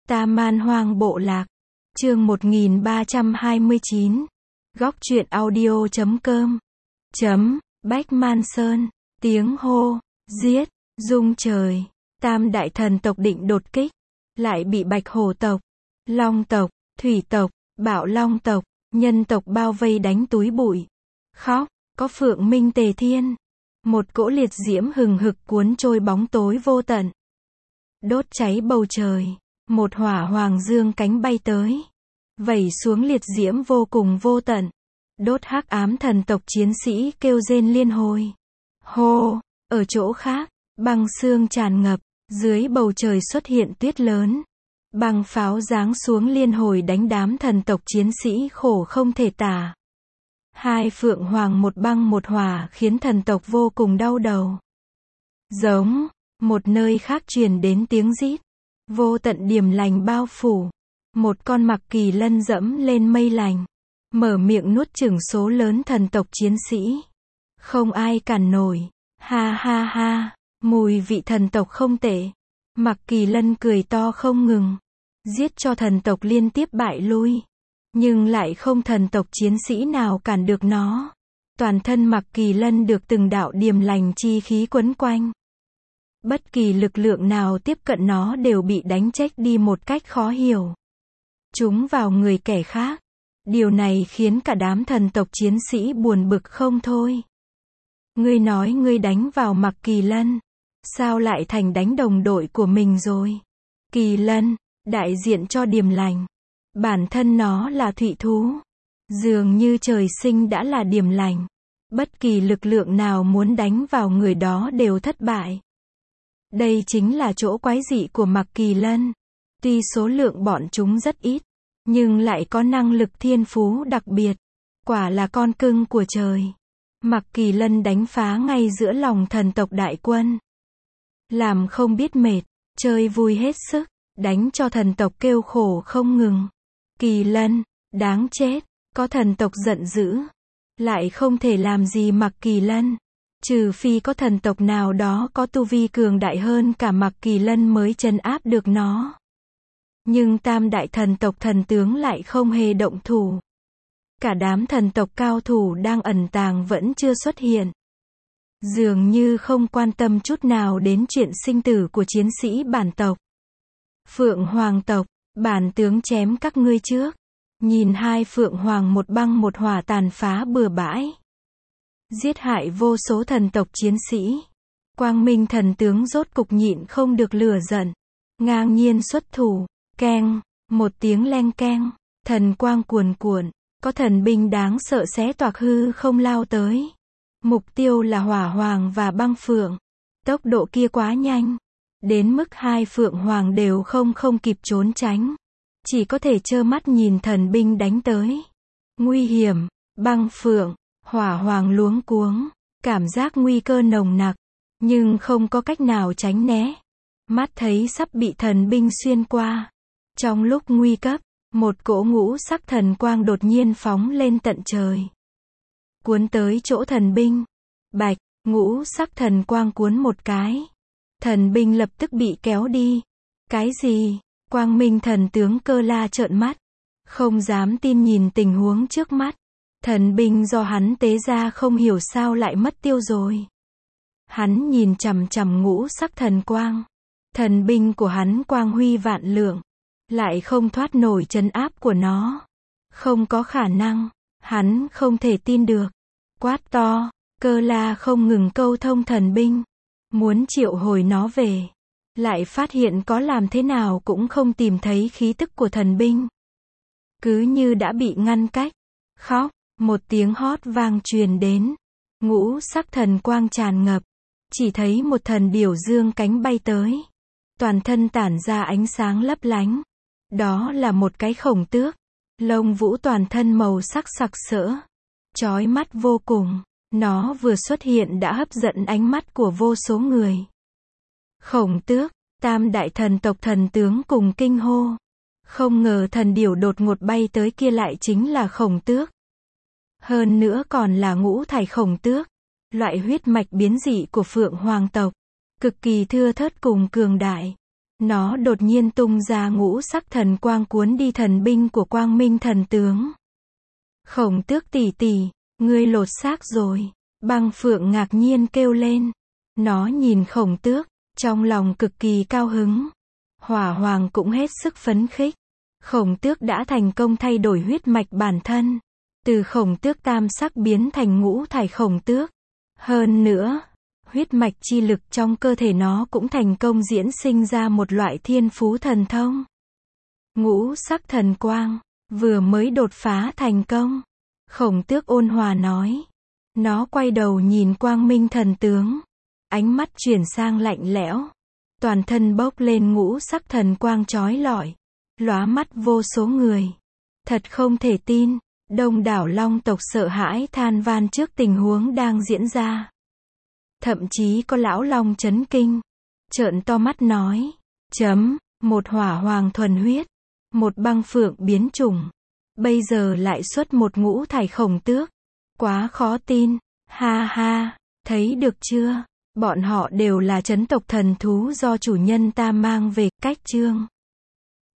Tam Man Hoang Bộ Lạc. Chương 1329. Góc truyện audio.com. Bách Man Sơn. Tiếng hô, giết, rung trời. Tam đại thần tộc định đột kích. Lại bị Bạch Hổ tộc, Long tộc, Thủy tộc, Bạo Long tộc, Nhân tộc bao vây đánh túi bụi. Khóc, có Phượng Minh Tề Thiên. Một cỗ liệt diễm hừng hực cuốn trôi bóng tối vô tận. Đốt cháy bầu trời. Một hỏa hoàng dương cánh bay tới. Vẩy xuống liệt diễm vô cùng vô tận. Đốt hắc ám thần tộc chiến sĩ kêu rên liên hồi. Hô, ở chỗ khác, băng sương tràn ngập, dưới bầu trời xuất hiện tuyết lớn. Băng pháo giáng xuống liên hồi đánh đám thần tộc chiến sĩ khổ không thể tả. Hai phượng hoàng một băng một hỏa khiến thần tộc vô cùng đau đầu. Giống, một nơi khác truyền đến tiếng rít. Vô tận điềm lành bao phủ. Một con Mặc Kỳ Lân dẫm lên mây lành. Mở miệng nuốt chửng số lớn thần tộc chiến sĩ. Không ai cản nổi. Ha ha ha, mùi vị thần tộc không tệ. Mặc Kỳ Lân cười to không ngừng. Giết cho thần tộc liên tiếp bại lui. Nhưng lại không thần tộc chiến sĩ nào cản được nó. Toàn thân Mặc Kỳ Lân được từng đạo điềm lành chi khí quấn quanh. Bất kỳ lực lượng nào tiếp cận nó đều bị đánh chết đi một cách khó hiểu. Chúng vào người kẻ khác. Điều này khiến cả đám thần tộc chiến sĩ buồn bực không thôi. Ngươi nói ngươi đánh vào Mặc Kỳ Lân. Sao lại thành đánh đồng đội của mình rồi? Kỳ Lân, đại diện cho điềm lành. Bản thân nó là thủy thú. Dường như trời sinh đã là điềm lành. Bất kỳ lực lượng nào muốn đánh vào người đó đều thất bại. Đây chính là chỗ quái dị của Mặc Kỳ Lân. Tuy số lượng bọn chúng rất ít, nhưng lại có năng lực thiên phú đặc biệt. Quả là con cưng của trời. Mặc Kỳ Lân đánh phá ngay giữa lòng thần tộc đại quân. Làm không biết mệt, chơi vui hết sức, đánh cho thần tộc kêu khổ không ngừng. Kỳ Lân, đáng chết, có thần tộc giận dữ. Lại không thể làm gì Mặc Kỳ Lân. Trừ phi có thần tộc nào đó có tu vi cường đại hơn cả Mặc Kỳ Lân mới trấn áp được nó. Nhưng tam đại thần tộc thần tướng lại không hề động thủ. Cả đám thần tộc cao thủ đang ẩn tàng vẫn chưa xuất hiện. Dường như không quan tâm chút nào đến chuyện sinh tử của chiến sĩ bản tộc. Phượng Hoàng tộc, bản tướng chém các ngươi trước. Nhìn hai Phượng Hoàng một băng một hỏa tàn phá bừa bãi. Giết hại vô số thần tộc chiến sĩ. Quang Minh thần tướng rốt cục nhịn không được lửa giận. Ngang nhiên xuất thủ. Keng, một tiếng leng keng. Thần quang cuồn cuộn. Có thần binh đáng sợ xé toạc hư không lao tới. Mục tiêu là hỏa hoàng và băng phượng. Tốc độ kia quá nhanh. Đến mức hai Phượng Hoàng đều không kịp trốn tránh. Chỉ có thể trơ mắt nhìn thần binh đánh tới. Nguy hiểm, băng phượng. Hỏa hoàng luống cuống, cảm giác nguy cơ nồng nặc, nhưng không có cách nào tránh né. Mắt thấy sắp bị thần binh xuyên qua. Trong lúc nguy cấp, một cỗ ngũ sắc thần quang đột nhiên phóng lên tận trời. Cuốn tới chỗ thần binh. Bạch, ngũ sắc thần quang cuốn một cái. Thần binh lập tức bị kéo đi. Cái gì? Quang Minh thần tướng Cơ La trợn mắt. Không dám tin nhìn tình huống trước mắt. Thần binh do hắn tế ra không hiểu sao lại mất tiêu rồi. Hắn nhìn chằm chằm ngũ sắc thần quang. Thần binh của hắn quang huy vạn lượng. Lại không thoát nổi trấn áp của nó. Không có khả năng. Hắn không thể tin được. Quát to. Cơ La không ngừng câu thông thần binh. Muốn triệu hồi nó về. Lại phát hiện có làm thế nào cũng không tìm thấy khí tức của thần binh. Cứ như đã bị ngăn cách. Khóc. Một tiếng hót vang truyền đến. Ngũ sắc thần quang tràn ngập. Chỉ thấy một thần điểu dương cánh bay tới. Toàn thân tản ra ánh sáng lấp lánh. Đó là một cái khổng tước. Lông vũ toàn thân màu sắc sặc sỡ. Chói mắt vô cùng. Nó vừa xuất hiện đã hấp dẫn ánh mắt của vô số người. Khổng tước, tam đại thần tộc thần tướng cùng kinh hô. Không ngờ thần điểu đột ngột bay tới kia lại chính là khổng tước. Hơn nữa còn là ngũ thải khổng tước. Loại huyết mạch biến dị của Phượng Hoàng tộc. Cực kỳ thưa thớt cùng cường đại. Nó đột nhiên tung ra ngũ sắc thần quang cuốn đi thần binh của Quang Minh thần tướng. Khổng Tước tỷ tỷ, ngươi lột xác rồi. Băng Phượng ngạc nhiên kêu lên. Nó nhìn Khổng Tước, trong lòng cực kỳ cao hứng. Hỏa Hoàng cũng hết sức phấn khích. Khổng Tước đã thành công thay đổi huyết mạch bản thân. Từ Khổng Tước tam sắc biến thành ngũ thải Khổng Tước. Hơn nữa, huyết mạch chi lực trong cơ thể nó cũng thành công diễn sinh ra một loại thiên phú thần thông. Ngũ sắc thần quang, vừa mới đột phá thành công. Khổng Tước ôn hòa nói. Nó quay đầu nhìn Quang Minh thần tướng. Ánh mắt chuyển sang lạnh lẽo. Toàn thân bốc lên ngũ sắc thần quang chói lọi. Lóa mắt vô số người. Thật không thể tin. Đông đảo Long tộc sợ hãi than van trước tình huống đang diễn ra. Thậm chí có lão Long chấn kinh. Trợn to mắt nói. Một Hỏa Hoàng thuần huyết. Một Băng Phượng biến chủng. Bây giờ lại xuất một ngũ thải Khổng Tước. Quá khó tin. Ha ha. Thấy được chưa? Bọn họ đều là chấn tộc thần thú do chủ nhân ta mang về. Cách chương